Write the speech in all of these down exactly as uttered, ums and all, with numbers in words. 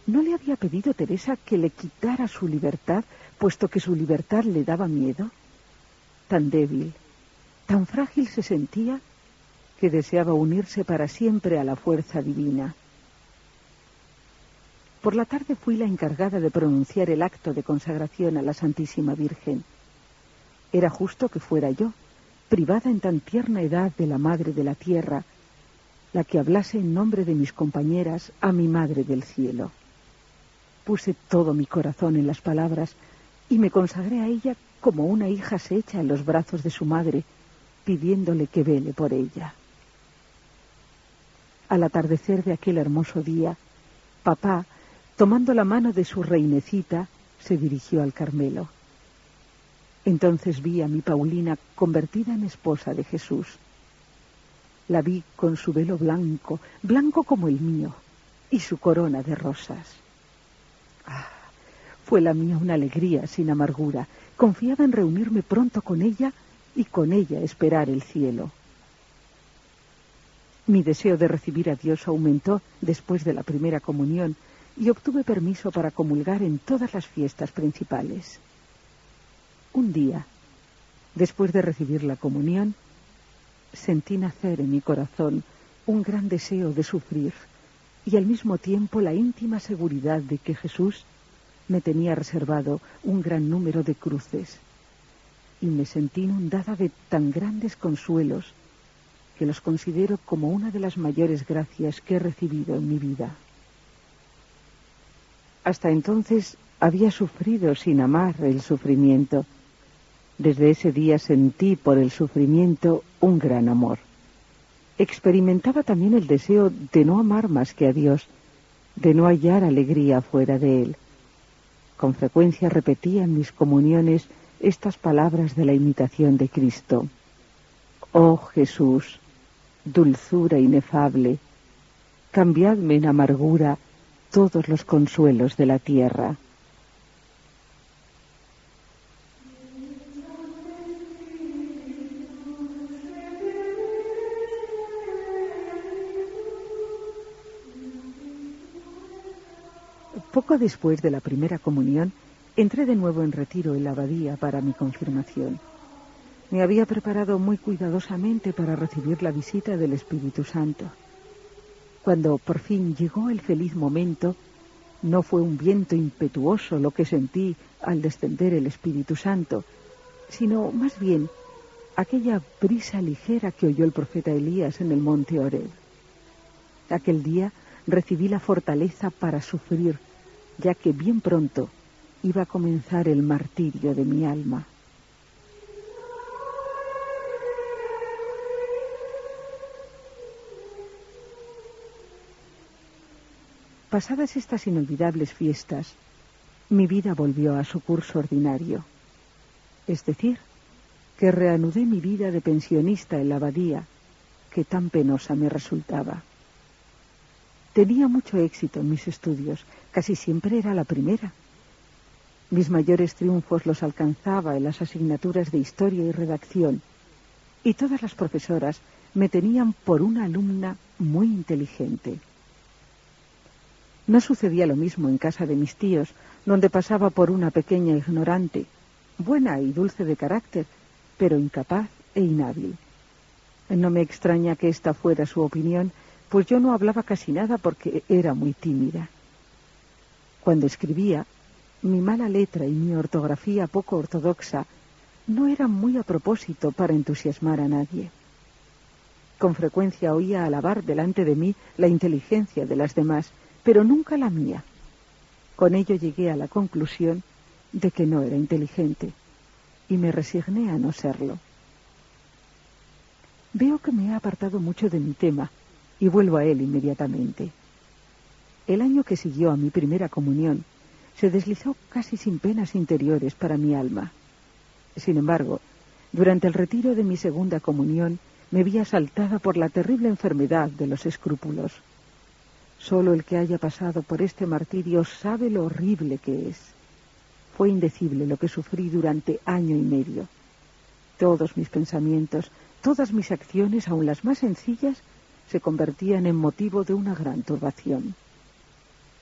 ¿No le había pedido Teresa que le quitara su libertad, puesto que su libertad le daba miedo? Tan débil, tan frágil se sentía que deseaba unirse para siempre a la fuerza divina. Por la tarde fui la encargada de pronunciar el acto de consagración a la Santísima Virgen. Era justo que fuera yo, privada en tan tierna edad de la Madre de la Tierra, la que hablase en nombre de mis compañeras a mi Madre del Cielo. Puse todo mi corazón en las palabras y me consagré a ella como una hija se echa en los brazos de su madre, pidiéndole que vele por ella. Al atardecer de aquel hermoso día, papá, tomando la mano de su reinecita, se dirigió al Carmelo. Entonces vi a mi Paulina convertida en esposa de Jesús. La vi con su velo blanco, blanco como el mío, y su corona de rosas. Ah, fue la mía una alegría sin amargura. Confiaba en reunirme pronto con ella y con ella esperar el cielo. Mi deseo de recibir a Dios aumentó después de la primera comunión y obtuve permiso para comulgar en todas las fiestas principales. Un día, después de recibir la comunión, sentí nacer en mi corazón un gran deseo de sufrir y al mismo tiempo la íntima seguridad de que Jesús me tenía reservado un gran número de cruces, y me sentí inundada de tan grandes consuelos que los considero como una de las mayores gracias que he recibido en mi vida. Hasta entonces había sufrido sin amar el sufrimiento. Desde ese día sentí por el sufrimiento un gran amor. Experimentaba también el deseo de no amar más que a Dios, de no hallar alegría fuera de Él. Con frecuencia repetía en mis comuniones estas palabras de la imitación de Cristo. Oh Jesús, dulzura inefable, cambiadme en amargura todos los consuelos de la tierra. Poco después de la primera comunión, entré de nuevo en retiro en la abadía para mi confirmación. Me había preparado muy cuidadosamente para recibir la visita del Espíritu Santo. Cuando por fin llegó el feliz momento, no fue un viento impetuoso lo que sentí al descender el Espíritu Santo, sino más bien aquella brisa ligera que oyó el profeta Elías en el monte Horeb. Aquel día recibí la fortaleza para sufrir, ya que bien pronto iba a comenzar el martirio de mi alma. Pasadas estas inolvidables fiestas, mi vida volvió a su curso ordinario. Es decir, que reanudé mi vida de pensionista en la abadía, que tan penosa me resultaba. Tenía mucho éxito en mis estudios, casi siempre era la primera. Mis mayores triunfos los alcanzaba en las asignaturas de historia y redacción, y todas las profesoras me tenían por una alumna muy inteligente. No sucedía lo mismo en casa de mis tíos, donde pasaba por una pequeña ignorante, buena y dulce de carácter, pero incapaz e inhábil. No me extraña que esta fuera su opinión, pues yo no hablaba casi nada porque era muy tímida. Cuando escribía, mi mala letra y mi ortografía poco ortodoxa no eran muy a propósito para entusiasmar a nadie. Con frecuencia oía alabar delante de mí la inteligencia de las demás, pero nunca la mía. Con ello llegué a la conclusión de que no era inteligente, y me resigné a no serlo. Veo que me he apartado mucho de mi tema, y vuelvo a él inmediatamente. El año que siguió a mi primera comunión se deslizó casi sin penas interiores para mi alma. Sin embargo, durante el retiro de mi segunda comunión me vi asaltada por la terrible enfermedad de los escrúpulos. Solo el que haya pasado por este martirio sabe lo horrible que es. Fue indecible lo que sufrí durante año y medio. Todos mis pensamientos, todas mis acciones, aun las más sencillas, se convertían en motivo de una gran turbación.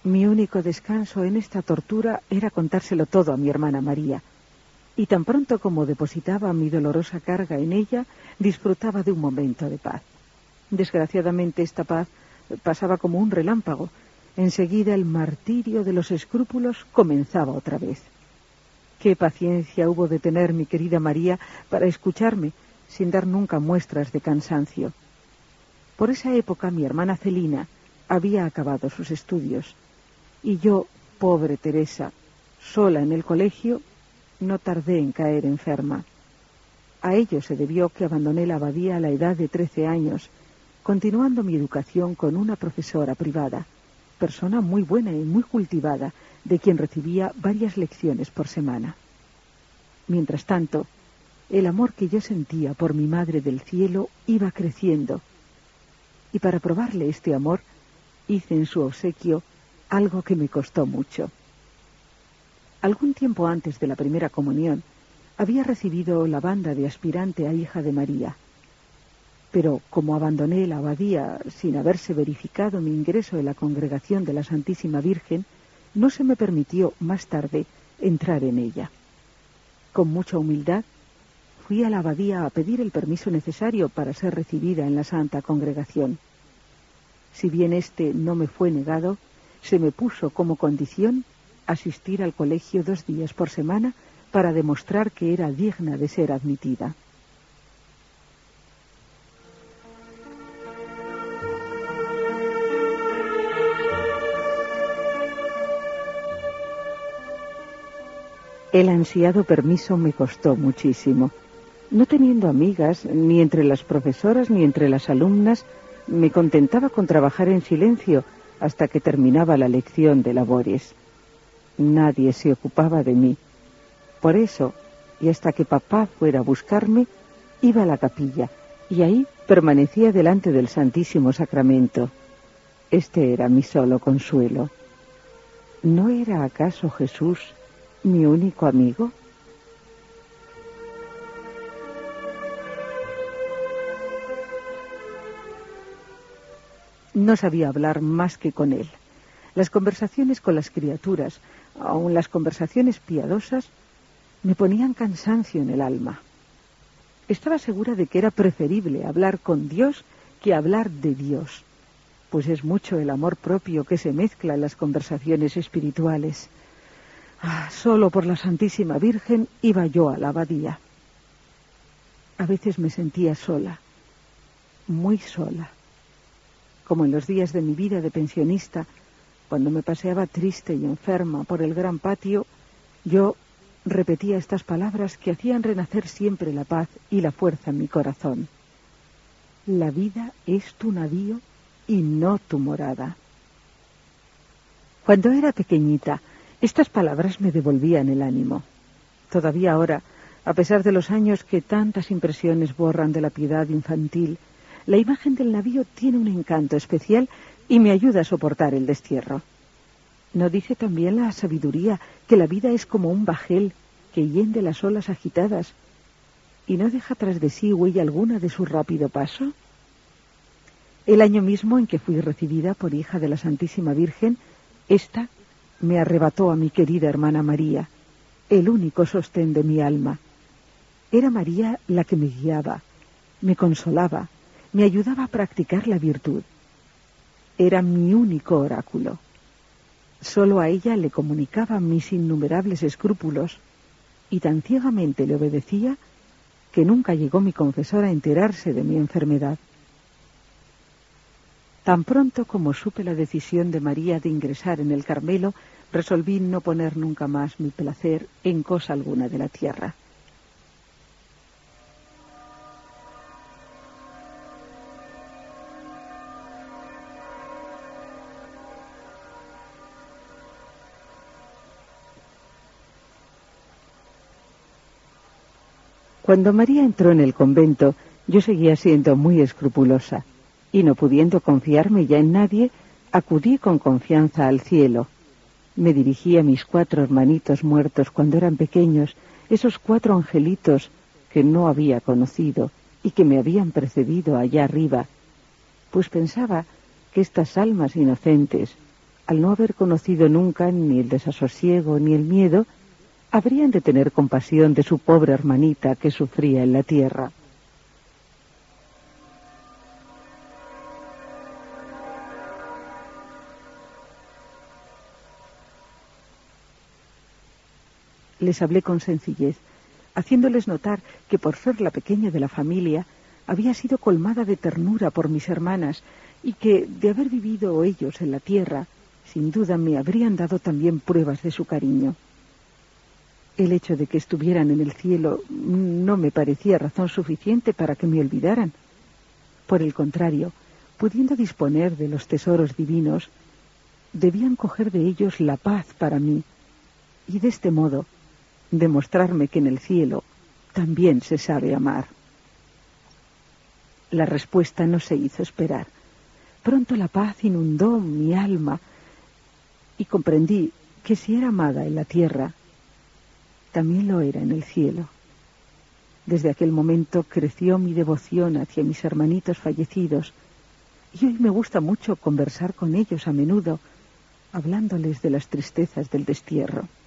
Mi único descanso en esta tortura era contárselo todo a mi hermana María, y tan pronto como depositaba mi dolorosa carga en ella, disfrutaba de un momento de paz. Desgraciadamente esta paz pasaba como un relámpago. Enseguida el martirio de los escrúpulos comenzaba otra vez. Qué paciencia hubo de tener mi querida María para escucharme, sin dar nunca muestras de cansancio. Por esa época mi hermana Celina había acabado sus estudios, y yo, pobre Teresa, sola en el colegio, no tardé en caer enferma. A ello se debió que abandoné la abadía a la edad de trece años, continuando mi educación con una profesora privada, persona muy buena y muy cultivada, de quien recibía varias lecciones por semana. Mientras tanto, el amor que yo sentía por mi Madre del Cielo iba creciendo, y para probarle este amor, hice en su obsequio algo que me costó mucho. Algún tiempo antes de la primera comunión, había recibido la banda de aspirante a hija de María, pero como abandoné la abadía sin haberse verificado mi ingreso en la congregación de la Santísima Virgen, no se me permitió más tarde entrar en ella. Con mucha humildad, fui a la abadía a pedir el permiso necesario para ser recibida en la Santa Congregación. Si bien este no me fue negado, se me puso como condición asistir al colegio dos días por semana para demostrar que era digna de ser admitida. El ansiado permiso me costó muchísimo. No teniendo amigas, ni entre las profesoras ni entre las alumnas, me contentaba con trabajar en silencio hasta que terminaba la lección de labores. Nadie se ocupaba de mí. Por eso, y hasta que papá fuera a buscarme, iba a la capilla, y ahí permanecía delante del Santísimo Sacramento. Este era mi solo consuelo. ¿No era acaso Jesús mi único amigo? No sabía hablar más que con él. Las conversaciones con las criaturas, aun las conversaciones piadosas, me ponían cansancio en el alma. Estaba segura de que era preferible hablar con Dios que hablar de Dios, pues es mucho el amor propio que se mezcla en las conversaciones espirituales. Ah, solo por la Santísima Virgen iba yo a la abadía. A veces me sentía sola, muy sola, como en los días de mi vida de pensionista, cuando me paseaba triste y enferma por el gran patio. Yo repetía estas palabras que hacían renacer siempre la paz y la fuerza en mi corazón. La vida es tu navío y no tu morada. Cuando era pequeñita, estas palabras me devolvían el ánimo. Todavía ahora, a pesar de los años que tantas impresiones borran de la piedad infantil, la imagen del navío tiene un encanto especial y me ayuda a soportar el destierro. ¿No dice también la sabiduría que la vida es como un bajel que hiende las olas agitadas y no deja tras de sí huella alguna de su rápido paso? El año mismo en que fui recibida por hija de la Santísima Virgen, ésta me arrebató a mi querida hermana María, el único sostén de mi alma. Era María la que me guiaba, me consolaba, me ayudaba a practicar la virtud. Era mi único oráculo. Solo a ella le comunicaba mis innumerables escrúpulos, y tan ciegamente le obedecía que nunca llegó mi confesor a enterarse de mi enfermedad. Tan pronto como supe la decisión de María de ingresar en el Carmelo, resolví no poner nunca más mi placer en cosa alguna de la tierra. Cuando María entró en el convento, yo seguía siendo muy escrupulosa, y no pudiendo confiarme ya en nadie, acudí con confianza al cielo. Me dirigí a mis cuatro hermanitos muertos cuando eran pequeños, esos cuatro angelitos que no había conocido y que me habían precedido allá arriba, pues pensaba que estas almas inocentes, al no haber conocido nunca ni el desasosiego ni el miedo, habrían de tener compasión de su pobre hermanita que sufría en la tierra. Les hablé con sencillez, haciéndoles notar que por ser la pequeña de la familia, había sido colmada de ternura por mis hermanas y que, de haber vivido ellos en la tierra, sin duda me habrían dado también pruebas de su cariño. El hecho de que estuvieran en el cielo no me parecía razón suficiente para que me olvidaran. Por el contrario, pudiendo disponer de los tesoros divinos, debían coger de ellos la paz para mí, y de este modo demostrarme que en el cielo también se sabe amar. La respuesta no se hizo esperar. Pronto la paz inundó mi alma y comprendí que si era amada en la tierra, también lo era en el cielo. Desde aquel momento creció mi devoción hacia mis hermanitos fallecidos y hoy me gusta mucho conversar con ellos a menudo, hablándoles de las tristezas del destierro.